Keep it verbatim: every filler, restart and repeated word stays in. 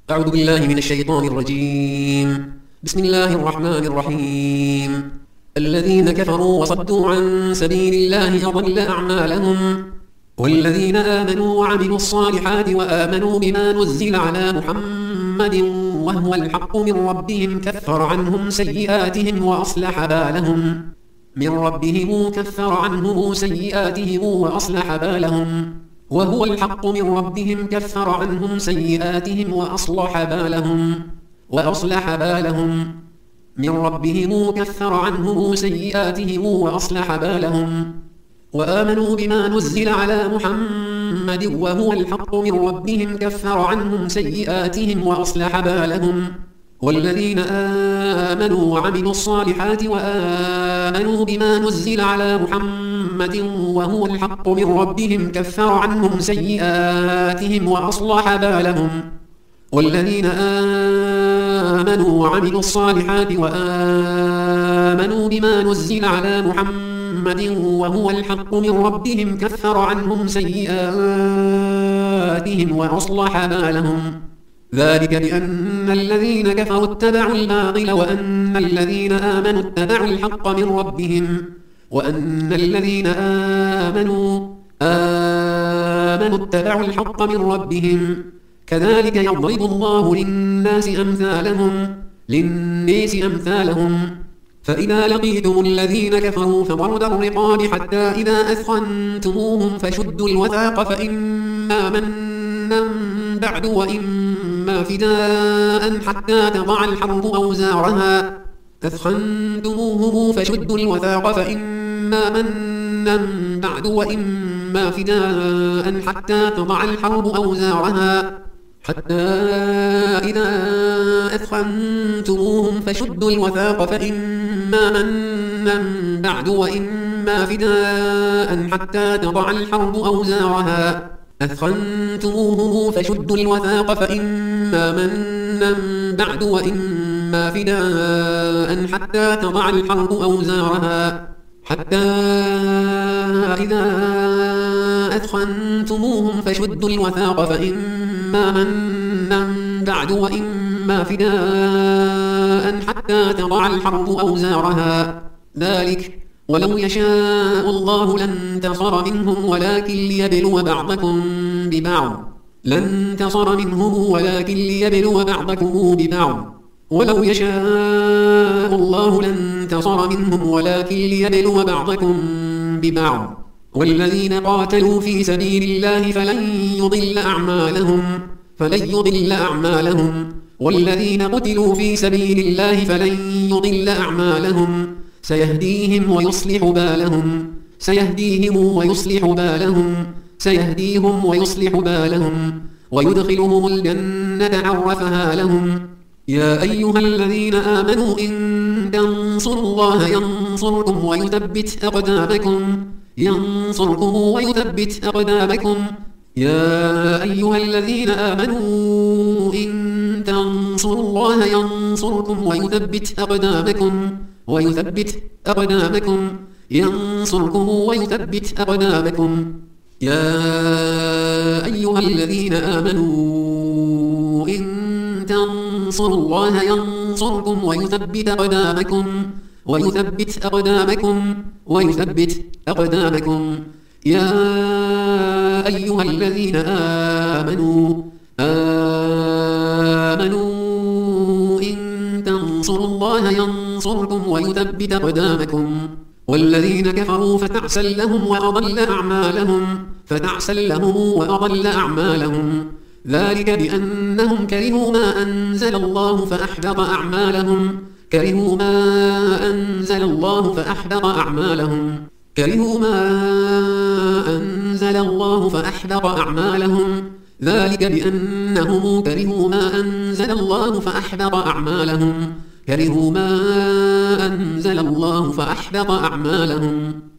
أعوذ بالله من الشيطان الرجيم. بسم الله الرحمن الرحيم. الذين كفروا وصدوا عن سبيل الله أضل أعمالهم. والذين آمنوا وعملوا الصالحات وآمنوا بما نزل على محمد وهو الحق من ربهم كفر عنهم سيئاتهم وأصلح بالهم من ربهم كفر عنهم سيئاتهم وأصلح بالهم وهو الحق من ربهم كفر عنهم سيئاتهم وأصلح بالهم وأصلح بالهم من ربهم كفر عنهم سيئاتهم وأصلح بالهم وآمنوا بما نزل على محمد وهو الحق من ربهم كفر عنهم سيئاتهم وأصلح بالهم والذين آمنوا وعملوا الصالحات وآمنوا بما نزل على محمد وهو الحق من ربهم كفر عنهم سيئاتهم وأصلح بالهم والذين آمنوا وعملوا الصالحات وآمنوا بما نزل على محمد وهو الحق من ربهم كفر عنهم سيئاتهم وأصلح بالهم ذلك بأن الذين كفروا اتبعوا الباطل وأن الذين آمنوا اتبعوا الحق من ربهم وأن الذين آمنوا آمنوا اتبعوا الحق من ربهم كذلك يضرب الله للناس أمثالهم للناس أمثالهم فإذا لقيتم الذين كفروا فضرب الرقاب حتى إذا أثخنتموهم فشدوا الوثاق فإما منا بعد وإما فداء حتى تضع الحرب أوزارها أثخنتموهم فشدوا الوثاق فإما منا بعد وإما فداء حتى تضع الحرب أوزارها حتى إذا أثخنتموهم فشدوا الوثاق فإما منا بعد وإما فداء حتى تضع الحرب أوزارها أثخنتموهم فشدوا الوثاق فإما منا بعد وإما فداء حتى تضع الحرب أوزارها حتى إذا أثخنتموهم فشدوا الوثاق فإما منا بعد وإما فداء حتى تضع الحرب أوزارها ذلك ولو يشاء الله لانتصر منهم ولكن ليبلو بعضكم ببعض لانتصر منهم ولكن ليبلو بعضكم ببعض ولو يشاء الله لانتصر منهم ولكن ليبلو بعضكم ببعض والذين قاتلوا في سبيل الله فلن يضل أعمالهم فلن يضل أعمالهم والذين قتلوا في سبيل الله فلن يضل أعمالهم سيهديهم ويصلح بالهم سيهديهم ويصلح بالهم سيهديهم ويصلح بالهم ويدخلهم الجنة عرفها لهم يا أيها الذين آمنوا إن تنصروا الله ينصركم ويثبت أقدامكم ينصركم ويثبت أقدامكم يا أيها الذين آمنوا إن تنصروا الله ينصركم ويثبت أقدامكم ويثبت أقدامكم ينصركم ويثبت أقدامكم يا أيها الذين آمنوا إن تنصروا الله ينصركم ويثبت أقدامكم ويثبت أقدامكم ويثبت أقدامكم يا أيها الذين آمنوا آمنوا إن تنصروا الله ينصركم ويثبت أقدامكم والذين كفروا فتعسا لهم وأضل أعمالهم فتعسا لهم وأضل أعمالهم ذلك بأنهم كرهوا ما أنزل الله فأحبط أعمالهم كرهوا ما أنزل الله فأحبط أعمالهم كرهوا ما أنزل الله فأحبط أعمالهم ذلك بأنهم كرهوا ما أنزل الله فأحبط أعمالهم كرهوا ما أنزل الله فأحبط أعمالهم